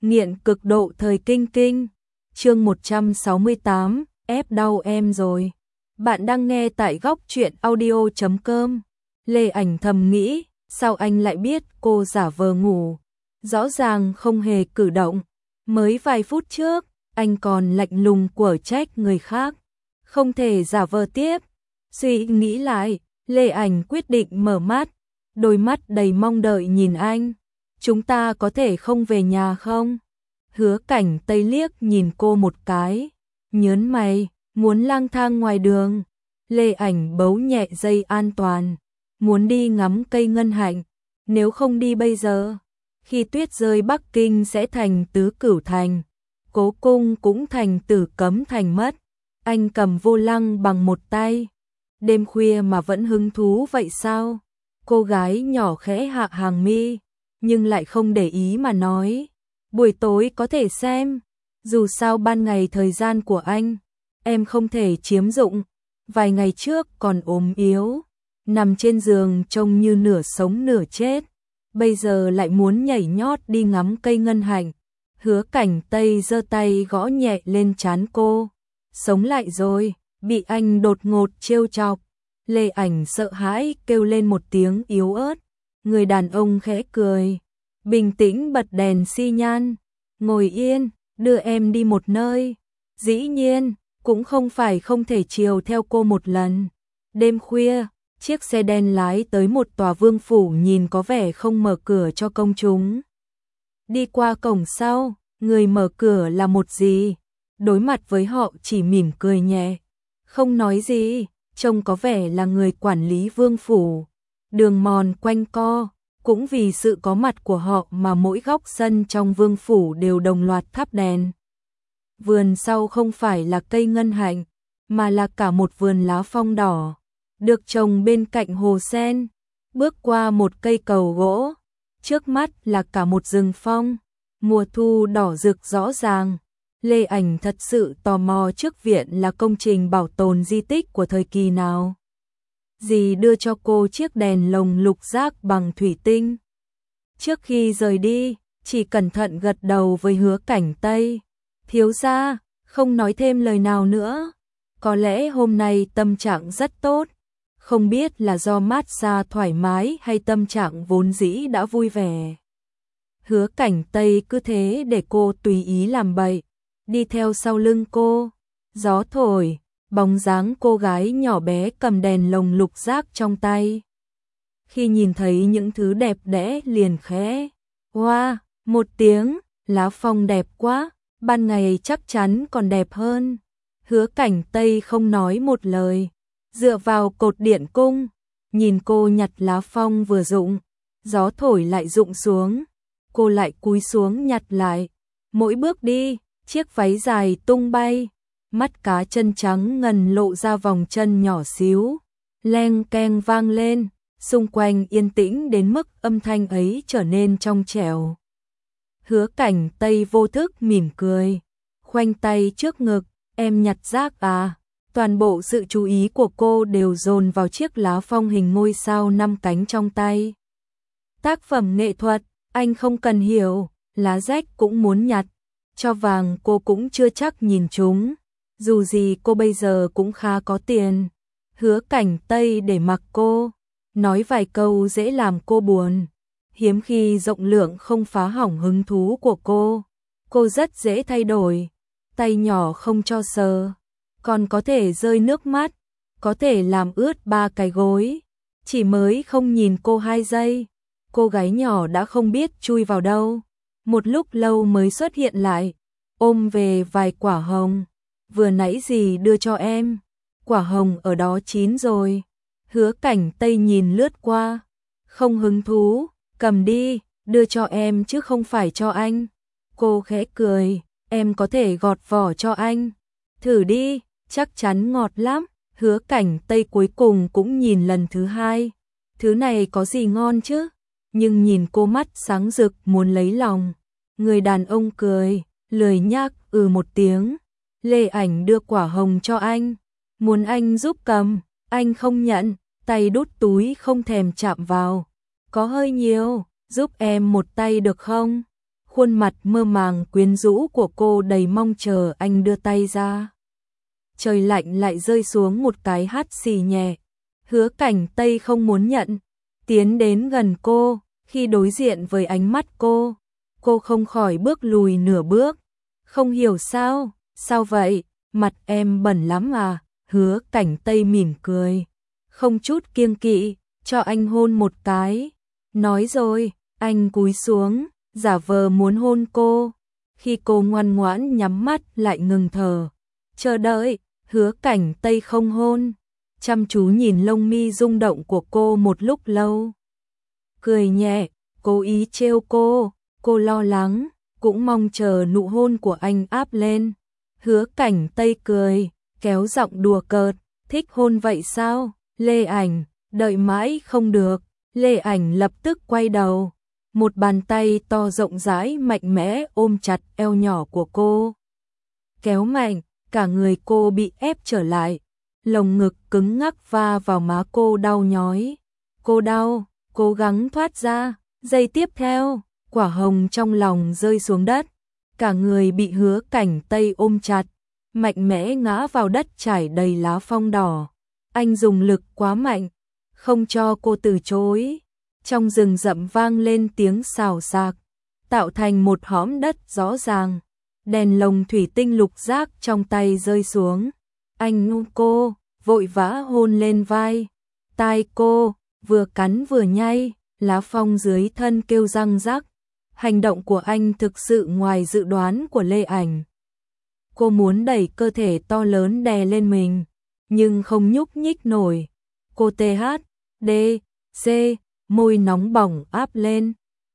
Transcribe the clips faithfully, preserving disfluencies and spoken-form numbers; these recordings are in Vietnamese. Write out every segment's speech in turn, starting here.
Nghiện cực độ thời kinh kinh. Chương một trăm sáu mươi tám, ép đau em rồi. Bạn đang nghe tại góc truyện audio chấm com. Lê Ảnh thầm nghĩ, sao anh lại biết cô giả vờ ngủ? Rõ ràng không hề cử động. Mới vài phút trước, anh còn lạnh lùng quở trách người khác. Không thể giả vờ tiếp. Suy nghĩ lại, Lê Ảnh quyết định mở mắt. Đôi mắt đầy mong đợi nhìn anh. Chúng ta có thể không về nhà không? Hứa Cảnh Tây liếc nhìn cô một cái. Nhớn mày, muốn lang thang ngoài đường. Lê Ảnh bấu nhẹ dây an toàn. Muốn đi ngắm cây ngân hạnh. Nếu không đi bây giờ, khi tuyết rơi Bắc Kinh sẽ thành Tứ Cửu Thành. Cố Cung cũng thành Tử Cấm Thành mất. Anh cầm vô lăng bằng một tay. Đêm khuya mà vẫn hứng thú vậy sao? Cô gái nhỏ khẽ hạ hàng mi, nhưng lại không để ý mà nói. Buổi tối có thể xem, dù sao ban ngày thời gian của anh, em không thể chiếm dụng. Vài ngày trước còn ốm yếu, nằm trên giường trông như nửa sống nửa chết. Bây giờ lại muốn nhảy nhót đi ngắm cây ngân hạnh. Hứa Cảnh Tây giơ tay gõ nhẹ lên trán cô. Sống lại rồi, bị anh đột ngột trêu chọc. Lê Ảnh sợ hãi kêu lên một tiếng yếu ớt. Người đàn ông khẽ cười, bình tĩnh bật đèn xi nhan. Ngồi yên, đưa em đi một nơi. Dĩ nhiên, cũng không phải không thể chiều theo cô một lần. Đêm khuya, chiếc xe đen lái tới một tòa vương phủ nhìn có vẻ không mở cửa cho công chúng. Đi qua cổng sau, người mở cửa là một dì. Đối mặt với họ chỉ mỉm cười nhẹ, không nói gì, trông có vẻ là người quản lý vương phủ. Đường mòn quanh co, cũng vì sự có mặt của họ mà mỗi góc sân trong vương phủ đều đồng loạt thắp đèn. Vườn sau không phải là cây ngân hạnh, mà là cả một vườn lá phong đỏ, được trồng bên cạnh hồ sen. Bước qua một cây cầu gỗ, trước mắt là cả một rừng phong, mùa thu đỏ rực rõ ràng. Lê Ảnh thật sự tò mò trước viện là công trình bảo tồn di tích của thời kỳ nào. Dì đưa cho cô chiếc đèn lồng lục giác bằng thủy tinh. Trước khi rời đi, chỉ cẩn thận gật đầu với Hứa Cảnh Tây. Thiếu gia, không nói thêm lời nào nữa. Có lẽ hôm nay tâm trạng rất tốt. Không biết là do mát xa thoải mái hay tâm trạng vốn dĩ đã vui vẻ. Hứa Cảnh Tây cứ thế để cô tùy ý làm bậy. Đi theo sau lưng cô, gió thổi, bóng dáng cô gái nhỏ bé cầm đèn lồng lục giác trong tay. Khi nhìn thấy những thứ đẹp đẽ liền khẽ hoa, wow, một tiếng, lá phong đẹp quá, ban ngày chắc chắn còn đẹp hơn. Hứa Cảnh Tây không nói một lời, dựa vào cột điện cung, nhìn cô nhặt lá phong vừa rụng, gió thổi lại rụng xuống, cô lại cúi xuống nhặt lại. Mỗi bước đi, chiếc váy dài tung bay, mắt cá chân trắng ngần lộ ra vòng chân nhỏ xíu, leng keng vang lên, xung quanh yên tĩnh đến mức âm thanh ấy trở nên trong trẻo. Hứa Cảnh Tây vô thức mỉm cười, khoanh tay trước ngực, em nhặt rác à? Toàn bộ sự chú ý của cô đều dồn vào chiếc lá phong hình ngôi sao năm cánh trong tay. Tác phẩm nghệ thuật, anh không cần hiểu, lá rách cũng muốn nhặt. Cho vàng cô cũng chưa chắc nhìn chúng, dù gì cô bây giờ cũng khá có tiền. Hứa Cảnh Tây để mặc cô, nói vài câu dễ làm cô buồn. Hiếm khi rộng lượng không phá hỏng hứng thú của cô. Cô rất dễ thay đổi, tay nhỏ không cho sờ, còn có thể rơi nước mắt, có thể làm ướt ba cái gối. Chỉ mới không nhìn cô hai giây, cô gái nhỏ đã không biết chui vào đâu. Một lúc lâu mới xuất hiện lại, ôm về vài quả hồng. Vừa nãy dì đưa cho em, quả hồng ở đó chín rồi. Hứa Cảnh Tây nhìn lướt qua, không hứng thú, cầm đi, đưa cho em chứ không phải cho anh. Cô khẽ cười, em có thể gọt vỏ cho anh. Thử đi, chắc chắn ngọt lắm. Hứa Cảnh Tây cuối cùng cũng nhìn lần thứ hai. Thứ này có gì ngon chứ? Nhưng nhìn cô mắt sáng rực muốn lấy lòng. Người đàn ông cười, lười nhác ừ một tiếng. Lê Ảnh đưa quả hồng cho anh, muốn anh giúp cầm, anh không nhận, tay đút túi không thèm chạm vào. Có hơi nhiều, giúp em một tay được không? khuôn mặt mơ màng quyến rũ của cô đầy mong chờ anh đưa tay ra. Trời lạnh lại rơi xuống một cái hắt xì nhẹ. Hứa Cảnh Tây không muốn nhận, tiến đến gần cô, khi đối diện với ánh mắt cô, cô không khỏi bước lùi nửa bước. Không hiểu sao, sao vậy, mặt em bẩn lắm à? Hứa Cảnh Tây mỉm cười, không chút kiêng kỵ, cho anh hôn một cái. Nói rồi, anh cúi xuống, giả vờ muốn hôn cô. Khi cô ngoan ngoãn nhắm mắt lại ngừng thở, chờ đợi. Hứa Cảnh Tây không hôn, chăm chú nhìn lông mi rung động của cô một lúc lâu. Cười nhẹ, cố ý trêu cô, cô lo lắng, cũng mong chờ nụ hôn của anh áp lên. Hứa Cảnh Tây cười, kéo giọng đùa cợt, thích hôn vậy sao? Lê Ảnh, đợi mãi không được. Lê Ảnh lập tức quay đầu, một bàn tay to rộng rãi mạnh mẽ ôm chặt eo nhỏ của cô. Kéo mạnh, cả người cô bị ép trở lại, lồng ngực cứng ngắc va vào má cô đau nhói. Cô đau, cố gắng thoát ra, giây tiếp theo, quả hồng trong lòng rơi xuống đất, cả người bị Hứa Cảnh Tây ôm chặt, mạnh mẽ ngã vào đất trải đầy lá phong đỏ. Anh dùng lực quá mạnh, không cho cô từ chối. Trong rừng rậm vang lên tiếng xào xạc, tạo thành một hõm đất rõ ràng. Đèn lồng thủy tinh lục giác trong tay rơi xuống. Anh ôm cô, vội vã hôn lên vai, tai cô, vừa cắn vừa nhay, lá phong dưới thân kêu răng rắc. Hành động của anh thực sự ngoài dự đoán của Lê Ảnh. Cô muốn đẩy cơ thể to lớn đè lên mình, nhưng không nhúc nhích nổi. Cô tê hát, đê, xê, môi nóng bỏng áp lên,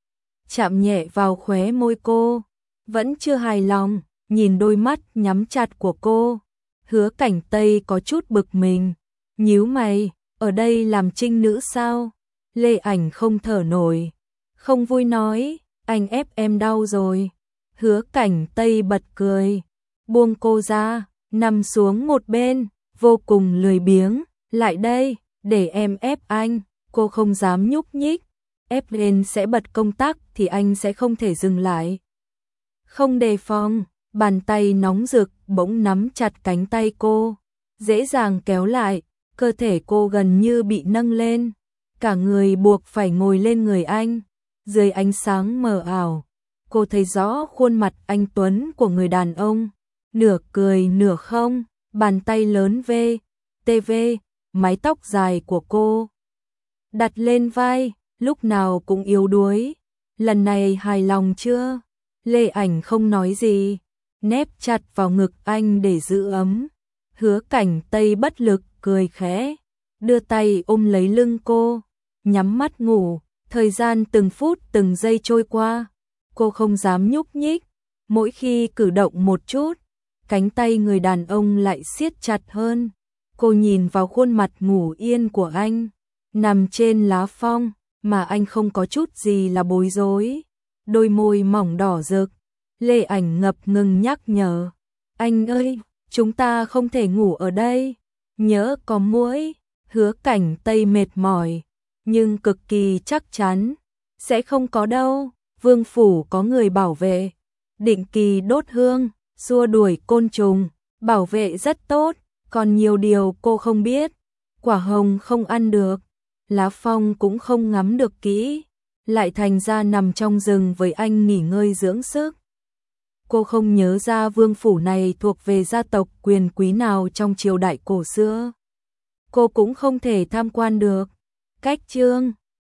chạm nhẹ vào khóe môi cô. Vẫn chưa hài lòng, nhìn đôi mắt nhắm chặt của cô. Hứa Cảnh Tây có chút bực mình, nhíu mày, ở đây làm trinh nữ sao? Lê Ảnh không thở nổi, không vui nói, anh ép em đau rồi. Hứa Cảnh Tây bật cười, buông cô ra, nằm xuống một bên, vô cùng lười biếng, lại đây, để em ép anh. Cô không dám nhúc nhích, ép lên sẽ bật công tắc thì anh sẽ không thể dừng lại. Không đề phòng, bàn tay nóng rực bỗng nắm chặt cánh tay cô, dễ dàng kéo lại, cơ thể cô gần như bị nâng lên, cả người buộc phải ngồi lên người anh. Dưới ánh sáng mờ ảo, cô thấy rõ khuôn mặt anh tuấn của người đàn ông, nửa cười nửa không, bàn tay lớn vê, tê vê, mái tóc dài của cô đặt lên vai, lúc nào cũng yếu đuối. Lần này hài lòng chưa? Lê Ảnh không nói gì, nép chặt vào ngực anh để giữ ấm. Hứa Cảnh Tây bất lực cười khẽ, đưa tay ôm lấy lưng cô, nhắm mắt ngủ. Thời gian từng phút từng giây trôi qua, cô không dám nhúc nhích. Mỗi khi cử động một chút, cánh tay người đàn ông lại siết chặt hơn. Cô nhìn vào khuôn mặt ngủ yên của anh, nằm trên lá phong, mà anh không có chút gì là bối rối. Đôi môi mỏng đỏ rực. Lê Ảnh ngập ngừng nhắc nhở, anh ơi, chúng ta không thể ngủ ở đây, nhớ có muỗi. Hứa Cảnh Tây mệt mỏi, nhưng cực kỳ chắc chắn, sẽ không có đâu. Vương phủ có người bảo vệ, định kỳ đốt hương, xua đuổi côn trùng, bảo vệ rất tốt. Còn nhiều điều cô không biết, quả hồng không ăn được, lá phong cũng không ngắm được kỹ, lại thành ra nằm trong rừng với anh nghỉ ngơi dưỡng sức. Cô không nhớ ra vương phủ này thuộc về gia tộc quyền quý nào trong triều đại cổ xưa. Cô cũng không thể tham quan được. Cách chương